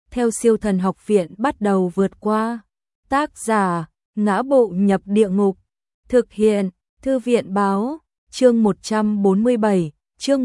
theo Siêu Thần Học Viện bắt đầu vượt qua. Tác giả: Ngã Bộ Nhập Địa Ngục. Thực hiện: Thư viện báo. Chương 147, chương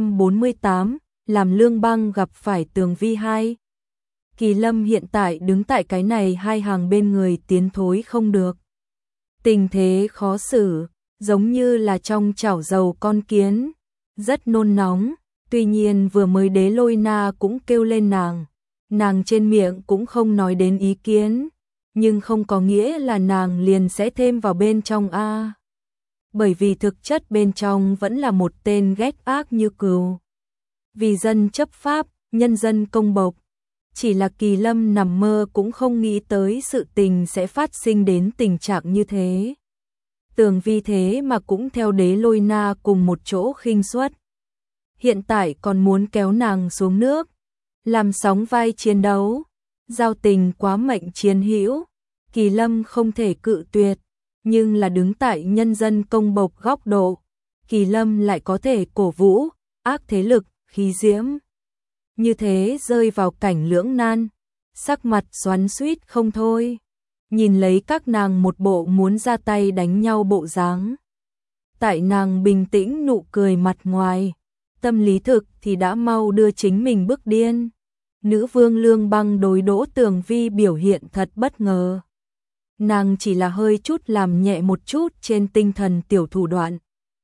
148, làm Lương Băng gặp phải Tường Vi 2. Kỳ Lâm hiện tại đứng tại cái này hai hàng bên người tiến thối không được. Tình thế khó xử, giống như là trong chảo dầu con kiến, rất nôn nóng. Tuy nhiên vừa mới Đế Lôi Na cũng kêu lên nàng trên miệng cũng không nói đến ý kiến, nhưng không có nghĩa là nàng liền sẽ thêm vào bên trong a. Bởi vì thực chất bên trong vẫn là một tên ghét ác như cừu. Vì dân chấp pháp, nhân dân công bộc. Chỉ là Kỳ Lâm nằm mơ cũng không nghĩ tới sự tình sẽ phát sinh đến tình trạng như thế. Tường Vi thế mà cũng theo Đế Lôi Na cùng một chỗ khinh suất. Hiện tại còn muốn kéo nàng xuống nước, làm sóng vai chiến đấu, giao tình quá mệnh chiến hữu. Kỳ Lâm không thể cự tuyệt, nhưng là đứng tại nhân dân công bộc góc độ, Kỳ Lâm lại có thể cổ vũ ác thế lực khí diễm. Như thế rơi vào cảnh lưỡng nan, sắc mặt xoắn xuýt không thôi, nhìn lấy các nàng một bộ muốn ra tay đánh nhau bộ dáng. Tại nàng bình tĩnh nụ cười mặt ngoài, tâm lý thực thì đã mau đưa chính mình bức điên. Nữ vương Lương Băng đối Đỗ Tường Vi biểu hiện thật bất ngờ. Nàng chỉ là hơi chút làm nhẹ một chút trên tinh thần tiểu thủ đoạn.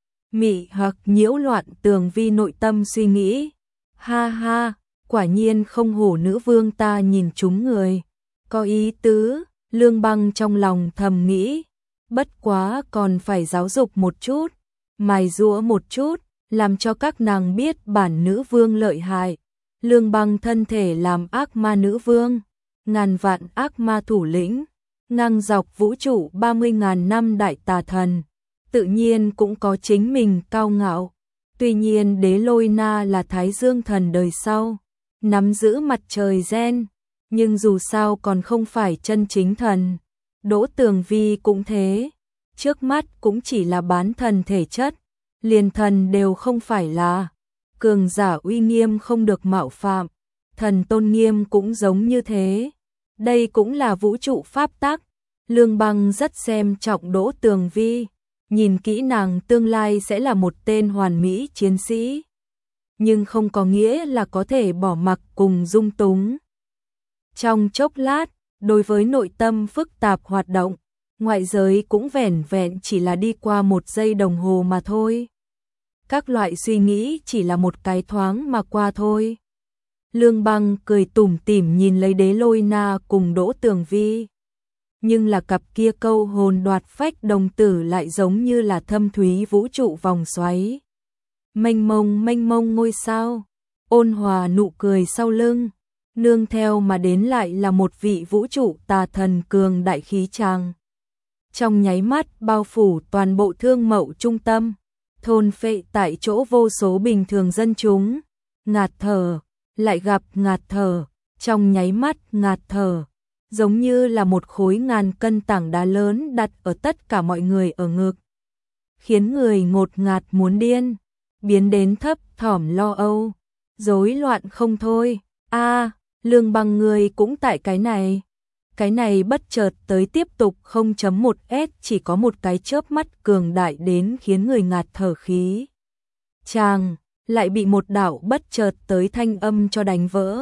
Mị hoặc nhiễu loạn Tường Vi nội tâm suy nghĩ. Ha ha, quả nhiên không hổ nữ vương ta nhìn trúng người. Có ý tứ, Lương Băng trong lòng thầm nghĩ. Bất quá còn phải giáo dục một chút, mài giũa một chút, làm cho các nàng biết bản nữ vương lợi hại. Lương Băng thân thể làm ác ma nữ vương, ngàn vạn ác ma thủ lĩnh, ngang dọc vũ trụ 30.000 năm đại tà thần, tự nhiên cũng có chính mình cao ngạo. Tuy nhiên Đế Lôi Na là Thái Dương thần đời sau, nắm giữ mặt trời gen, nhưng dù sao còn không phải chân chính thần. Đỗ Tường Vi cũng thế, trước mắt cũng chỉ là bán thần thể chất, liền thần đều không phải là. Cường giả uy nghiêm không được mạo phạm, thần tôn nghiêm cũng giống như thế. Đây cũng là vũ trụ pháp tắc. Lương Băng rất xem trọng Đỗ Tường Vi, nhìn kỹ nàng tương lai sẽ là một tên hoàn mỹ chiến sĩ, nhưng không có nghĩa là có thể bỏ mặc cùng dung túng. Trong chốc lát, đối với nội tâm phức tạp hoạt động, ngoại giới cũng vẻn vẹn chỉ là đi qua 1 giây đồng hồ mà thôi. Các loại suy nghĩ chỉ là một cái thoáng mà qua thôi. Lương Băng cười tủm tỉm nhìn lấy Đế Lôi Na cùng Đỗ Tường Vi. Nhưng là cặp kia câu hồn đoạt phách đồng tử lại giống như là thâm thúy vũ trụ vòng xoáy. Mênh mông ngôi sao, ôn hòa nụ cười sau lưng, nương theo mà đến lại là một vị vũ trụ tà thần cường đại khí tràng. Trong nháy mắt bao phủ toàn bộ Thương Mậu trung tâm, thôn phệ tại chỗ vô số bình thường dân chúng, ngạt thở, lại gặp ngạt thở, trong nháy mắt ngạt thở, giống như là một khối ngàn cân tảng đá lớn đặt ở tất cả mọi người ở ngực, khiến người ngột ngạt muốn điên, biến đến thấp thỏm lo âu, rối loạn không thôi. A, Lương Băng người cũng tại cái này. Cái này bất chợt tới tiếp tục 0.1s chỉ có một cái chớp mắt cường đại đến khiến người ngạt thở khí. Chàng lại bị một đạo bất chợt tới thanh âm cho đánh vỡ.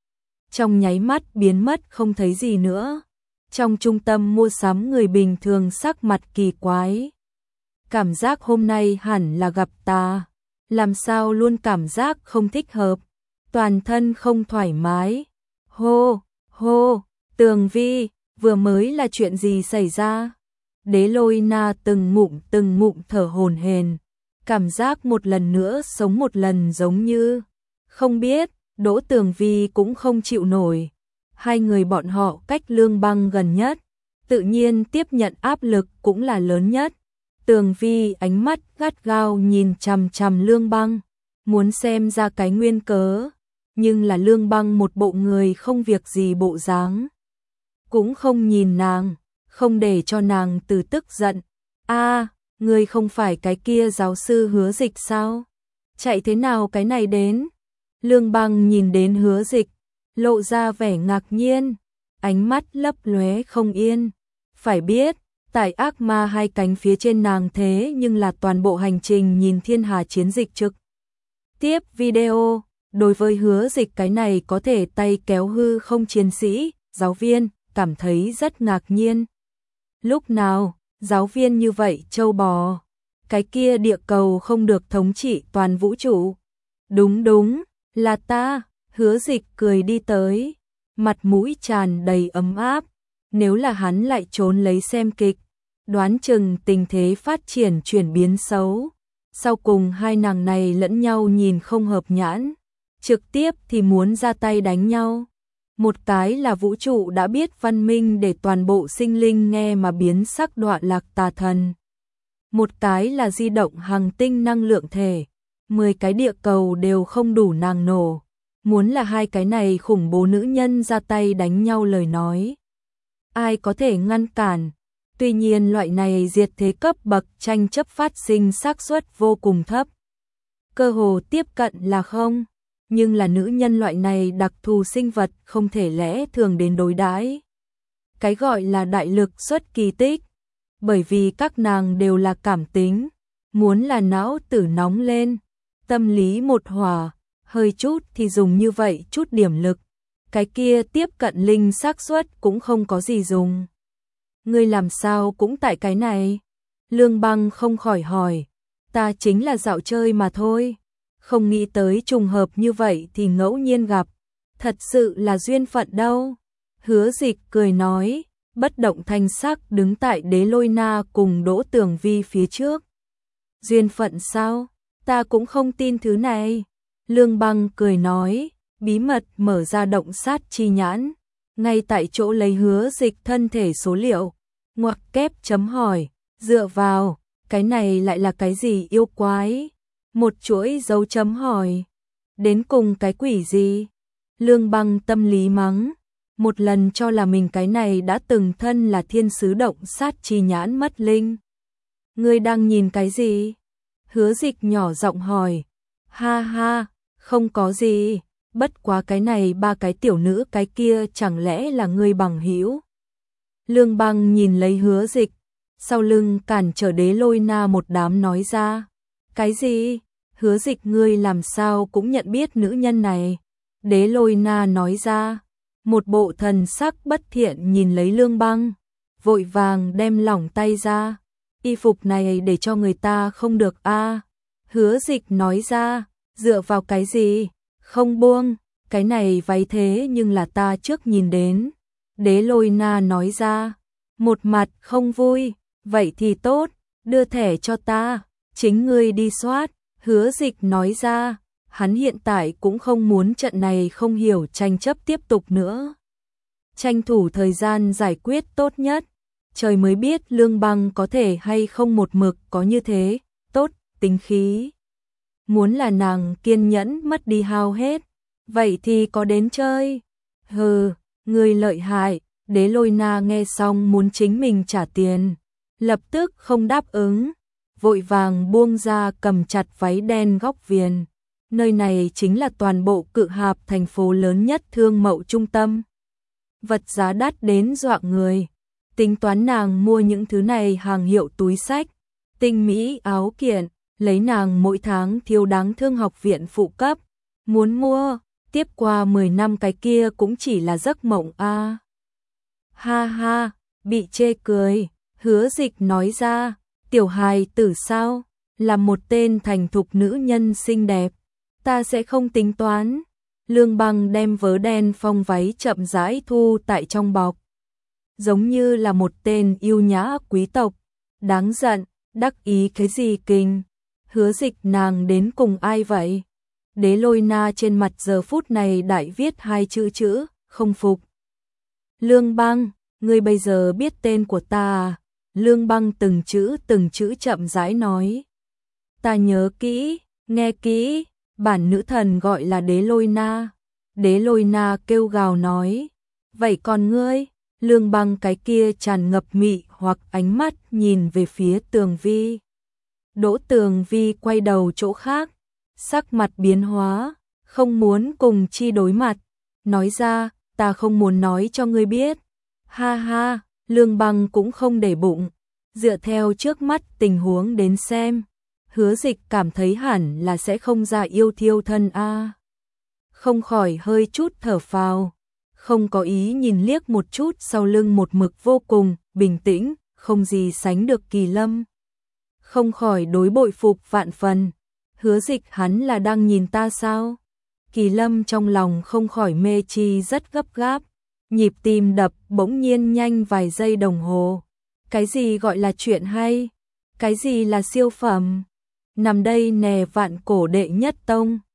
Trong nháy mắt biến mất không thấy gì nữa. Trong trung tâm mua sắm người bình thường sắc mặt kỳ quái. Cảm giác hôm nay hẳn là gặp ta. Làm sao luôn cảm giác không thích hợp. Toàn thân không thoải mái. Hô, hô. Tường Vi, vừa mới là chuyện gì xảy ra? Đế Lôi Na từng ngụm thở hổn hển, cảm giác một lần nữa sống một lần giống như không biết. Đỗ Tường Vi cũng không chịu nổi. Hai người bọn họ cách Lương Băng gần nhất, tự nhiên tiếp nhận áp lực cũng là lớn nhất. Tường Vi ánh mắt gắt gao nhìn chằm chằm Lương Băng, muốn xem ra cái nguyên cớ, nhưng là Lương Băng một bộ người không việc gì bộ dáng, cũng không nhìn nàng, không để cho nàng từ tức giận. A, ngươi không phải cái kia giáo sư Hứa Dịch sao? Chạy thế nào cái này đến? Lương Băng nhìn đến Hứa Dịch, lộ ra vẻ ngạc nhiên, ánh mắt lấp lóe không yên. Phải biết, tại ác ma hai cánh phía trên nàng thế nhưng là toàn bộ hành trình nhìn thiên hà chiến dịch trực tiếp video. Đối với Hứa Dịch cái này có thể tay kéo hư không chiến sĩ, giáo viên, cảm thấy rất ngạc nhiên. Lúc nào, giáo viên như vậy trâu bò, cái kia địa cầu không được thống trị toàn vũ trụ. Đúng, là ta, Hứa Dịch cười đi tới, mặt mũi tràn đầy ấm áp. Nếu là hắn lại trốn lấy xem kịch, đoán chừng tình thế phát triển chuyển biến xấu. Sau cùng hai nàng này lẫn nhau nhìn không hợp nhãn, trực tiếp thì muốn ra tay đánh nhau. Một cái là vũ trụ đã biết văn minh để toàn bộ sinh linh nghe mà biến sắc đọa lạc tà thần. Một cái là di động hành tinh năng lượng thể, 10 cái địa cầu đều không đủ nàng nổ. Muốn là hai cái này khủng bố nữ nhân ra tay đánh nhau lời nói, ai có thể ngăn cản. Tuy nhiên loại này diệt thế cấp bậc tranh chấp phát sinh xác suất vô cùng thấp. Cơ hồ tiếp cận là không, nhưng là nữ nhân loại này đặc thù sinh vật không thể lẽ thường đến đối đãi. Cái gọi là đại lực xuất kỳ tích, bởi vì các nàng đều là cảm tính, muốn là não tử nóng lên, tâm lý một hòa, hơi chút thì dùng như vậy chút điểm lực, cái kia tiếp cận linh xác suất cũng không có gì dùng. Ngươi làm sao cũng tại cái này? Lương Băng không khỏi hỏi. Ta chính là dạo chơi mà thôi. Không nghĩ tới trùng hợp như vậy thì ngẫu nhiên gặp. Thật sự là duyên phận đâu. Hứa Dịch cười nói, bất động thanh sắc đứng tại Đế Lôi Na cùng Đỗ Tường Vi phía trước. Duyên phận sao? Ta cũng không tin thứ này. Lương Băng cười nói, bí mật mở ra động sát chi nhãn. Ngay tại chỗ lấy Hứa Dịch thân thể số liệu, ngoặc kép chấm hỏi, dựa vào, cái này lại là cái gì yêu quái? Một chuỗi dấu chấm hỏi, đến cùng cái quỷ gì? Lương Băng tâm lý mắng, một lần cho là mình cái này đã từng thân là thiên sứ động sát chi nhãn mất linh. Ngươi đang nhìn cái gì? Hứa Dịch nhỏ giọng hỏi, ha ha, không có gì. Bất quá cái này ba cái tiểu nữ cái kia chẳng lẽ là ngươi bằng hữu? Lương Băng nhìn lấy Hứa Dịch, sau lưng cản trở Đế Lôi Na một đám nói ra. Cái gì? Hứa Dịch ngươi làm sao cũng nhận biết nữ nhân này? Đế Lôi Na nói ra, một bộ thần sắc bất thiện nhìn lấy Lương Băng, vội vàng đem lỏng tay ra. Y phục này để cho người ta không được a. Hứa Dịch nói ra, dựa vào cái gì? Không buông, cái này váy thế nhưng là ta trước nhìn đến. Đế Lôi Na nói ra, một mặt không vui, vậy thì tốt, đưa thẻ cho ta, chính ngươi đi soát. Hứa Dịch nói ra, hắn hiện tại cũng không muốn trận này không hiểu tranh chấp tiếp tục nữa. Tranh thủ thời gian giải quyết tốt nhất, trời mới biết Lương Băng có thể hay không một mực có như thế, tốt, tính khí. Muốn là nàng kiên nhẫn mất đi hao hết, vậy thì có đến chơi. Hừ, người lợi hại. Đế Lôi Na nghe xong muốn chính mình trả tiền, lập tức không đáp ứng, vội vàng buông ra cầm chặt váy đen góc viền. Nơi này chính là toàn bộ Cự Hạp thành phố lớn nhất thương mậu trung tâm. Vật giá đắt đến dọa người. Tính toán nàng mua những thứ này hàng hiệu túi xách, tinh mỹ áo kiện, lấy nàng mỗi tháng thiếu đáng thương học viện phụ cấp. Muốn mua, tiếp qua 10 năm cái kia cũng chỉ là giấc mộng a. Ha ha, bị chê cười, Hứa Dịch nói ra, tiểu hài tử sao, là một tên thành thục nữ nhân xinh đẹp, ta sẽ không tính toán. Lương Băng đem vớ đen phong váy chậm rãi thu tại trong bọc, giống như là một tên yêu nhã quý tộc, đáng giận, đắc ý cái gì kinh. Hứa Dịch nàng đến cùng ai vậy? Đế Lôi Na trên mặt giờ phút này đại viết hai chữ, không phục. Lương Băng, ngươi bây giờ biết tên của ta à? Lương Băng từng chữ chậm rãi nói. Ta nhớ kỹ, nghe kỹ, bản nữ thần gọi là Đế Lôi Na. Đế Lôi Na kêu gào nói. Vậy còn ngươi? Lương Băng cái kia tràn ngập mị hoặc ánh mắt nhìn về phía Tường Vi. Đỗ Tường Vi quay đầu chỗ khác, sắc mặt biến hóa, không muốn cùng chi đối mặt. nói ra, ta không muốn nói cho ngươi biết. Ha ha, Lương Băng cũng không để bụng, dựa theo trước mắt tình huống đến xem, Hứa Dịch cảm thấy hẳn là sẽ không ra yêu thiêu thân a. Không khỏi hơi chút thở phào, không có ý nhìn liếc một chút sau lưng một mực vô cùng bình tĩnh, không gì sánh được Kỳ Lâm. Không khỏi đối bội phục vạn phần, Hứa Dịch hắn là đang nhìn ta sao? Kỳ Lâm trong lòng không khỏi mê chi rất gấp gáp, nhịp tim đập bỗng nhiên nhanh vài giây đồng hồ. Cái gì gọi là chuyện hay? Cái gì là siêu phẩm? Nằm đây nè vạn cổ đệ nhất tông,